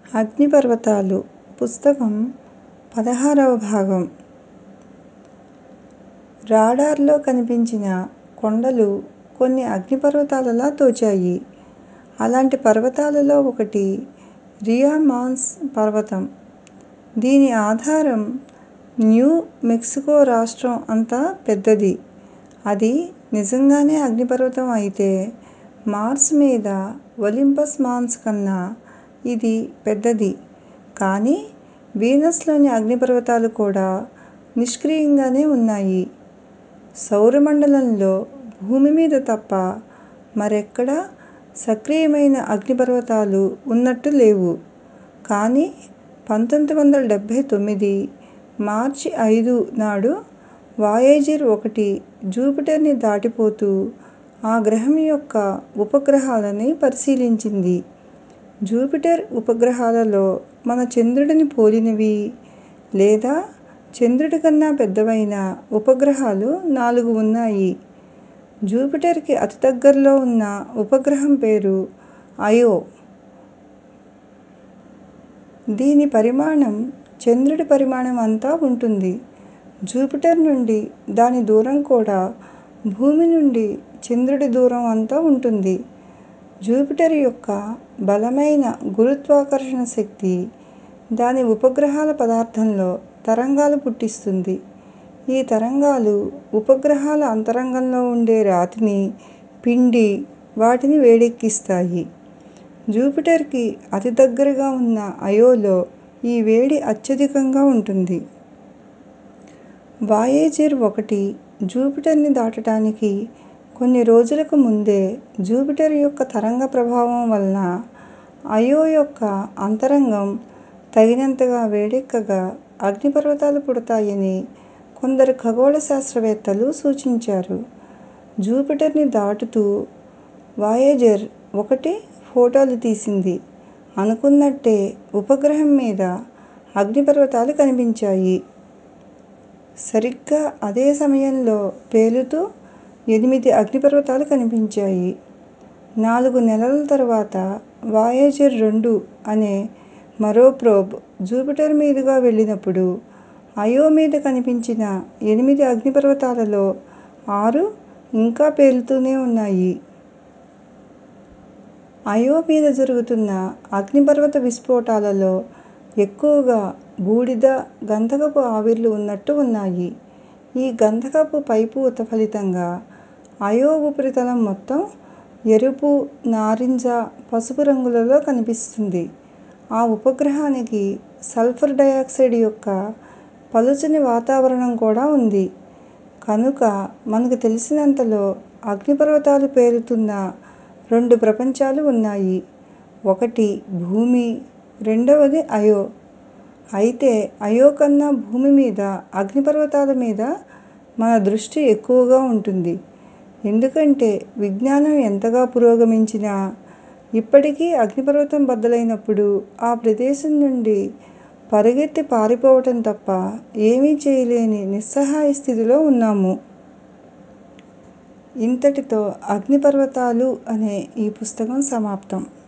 అగ్నిపర్వతాలు పుస్తకం 16వ భాగం. రాడార్లో కనిపించిన కొండలు కొన్ని అగ్నిపర్వతాలలా తోచాయి. అలాంటి పర్వతాలలో ఒకటి రియా మాన్స్ పర్వతం. దీని ఆధారం న్యూ మెక్సికో రాష్ట్రం అంత పెద్దది. అది నిజంగానే అగ్నిపర్వతం అయితే మార్స్ మీద ఒలింపస్ మాన్స్ కన్నా ఇది పెద్దది. కానీ వీనస్లోని అగ్నిపర్వతాలు కూడా నిష్క్రియంగానే ఉన్నాయి. సౌరమండలంలో భూమి మీద తప్ప మరెక్కడా సక్రియామైన అగ్నిపర్వతాలు ఉన్నట్టు లేవు. కానీ 1979 మార్చి 5 నాడు వాయేజర్ 1 జూపిటర్ని దాటిపోతూ ఆ గ్రహం యొక్క ఉపగ్రహాలని పరిశీలించింది. జూపిటర్ ఉపగ్రహాలలో మన చంద్రుడిని పోలినవి లేదా చంద్రుడి కన్నా పెద్దవైన ఉపగ్రహాలు 4 ఉన్నాయి. జూపిటర్కి అతి దగ్గరలో ఉన్న ఉపగ్రహం పేరు అయో. దీని పరిమాణం చంద్రుడి పరిమాణం అంతా ఉంటుంది. జూపిటర్ నుండి దాని దూరం కూడా భూమి నుండి చంద్రుడి దూరం అంతా ఉంటుంది. జూపిటర్ యొక్క బలమైన గురుత్వాకర్షణ శక్తి దాని ఉపగ్రహాల పదార్థంలో తరంగాలు పుట్టిస్తుంది. ఈ తరంగాలు ఉపగ్రహాల అంతరంగంలో ఉండే రాతిని పిండి వాటిని వేడెక్కిస్తాయి. జూపిటర్కి అతి దగ్గరగా ఉన్న అయోలో ఈ వేడి అత్యధికంగా ఉంటుంది. వాయేజర్ 1 జూపిటర్ని దాటడానికి కొన్ని రోజులకు ముందే జూపిటర్ యొక్క తరంగ ప్రభావం వలన అయో యొక్క అంతరంగం తగినంతగా వేడెక్కగా అగ్నిపర్వతాలు పుడతాయని కొందరు ఖగోళ శాస్త్రవేత్తలు సూచించారు. జూపిటర్ని దాటుతూ వాయేజర్ 1 ఫోటోలు తీసింది. అనుకున్నట్టే ఉపగ్రహం మీద అగ్నిపర్వతాలు కనిపించాయి. సరిగ్గా అదే సమయంలో పేలుతూ 8 అగ్నిపర్వతాలు కనిపించాయి. 4 నెలల తరువాత వాయేజర్ 2 అనే మరో ప్రోబ్ జూపిటర్ మీదుగా వెళ్ళినప్పుడు అయో మీద కనిపించిన 8 అగ్నిపర్వతాలలో 6 ఇంకా పేలుతూనే ఉన్నాయి. అయో మీద జరుగుతున్న అగ్నిపర్వత విస్ఫోటాలలో ఎక్కువగా బూడిద, గంధకపు ఆవిర్లు ఉన్నట్టు ఉన్నాయి. ఈ గంధకపు పైపూత ఫలితంగా అయో ఉపరితలం మొత్తం ఎరుపు, నారింజ, పసుపు రంగులలో కనిపిస్తుంది. ఆ ఉపగ్రహానికి సల్ఫర్ డయాక్సైడ్ యొక్క పలుచని వాతావరణం కూడా ఉంది. కనుక మనకు తెలిసినంతలో అగ్నిపర్వతాలు పేలుతున్న 2 ప్రపంచాలు ఉన్నాయి. ఒకటి భూమి, రెండవది అయో. అయితే అయో కన్నా భూమి మీద అగ్నిపర్వతాల మీద మన దృష్టి ఎక్కువగా ఉంటుంది. ఎందుకంటే విజ్ఞానం ఎంతగా పురోగమించినా ఇప్పటికీ అగ్నిపర్వతం బద్దలైనప్పుడు ఆ ప్రదేశం నుండి పరుగెత్తి పారిపోవటం తప్ప ఏమీ చేయలేని నిస్సహాయ స్థితిలో ఉన్నాము. ఇంతటితో అగ్నిపర్వతాలు అనే ఈ పుస్తకం సమాప్తం.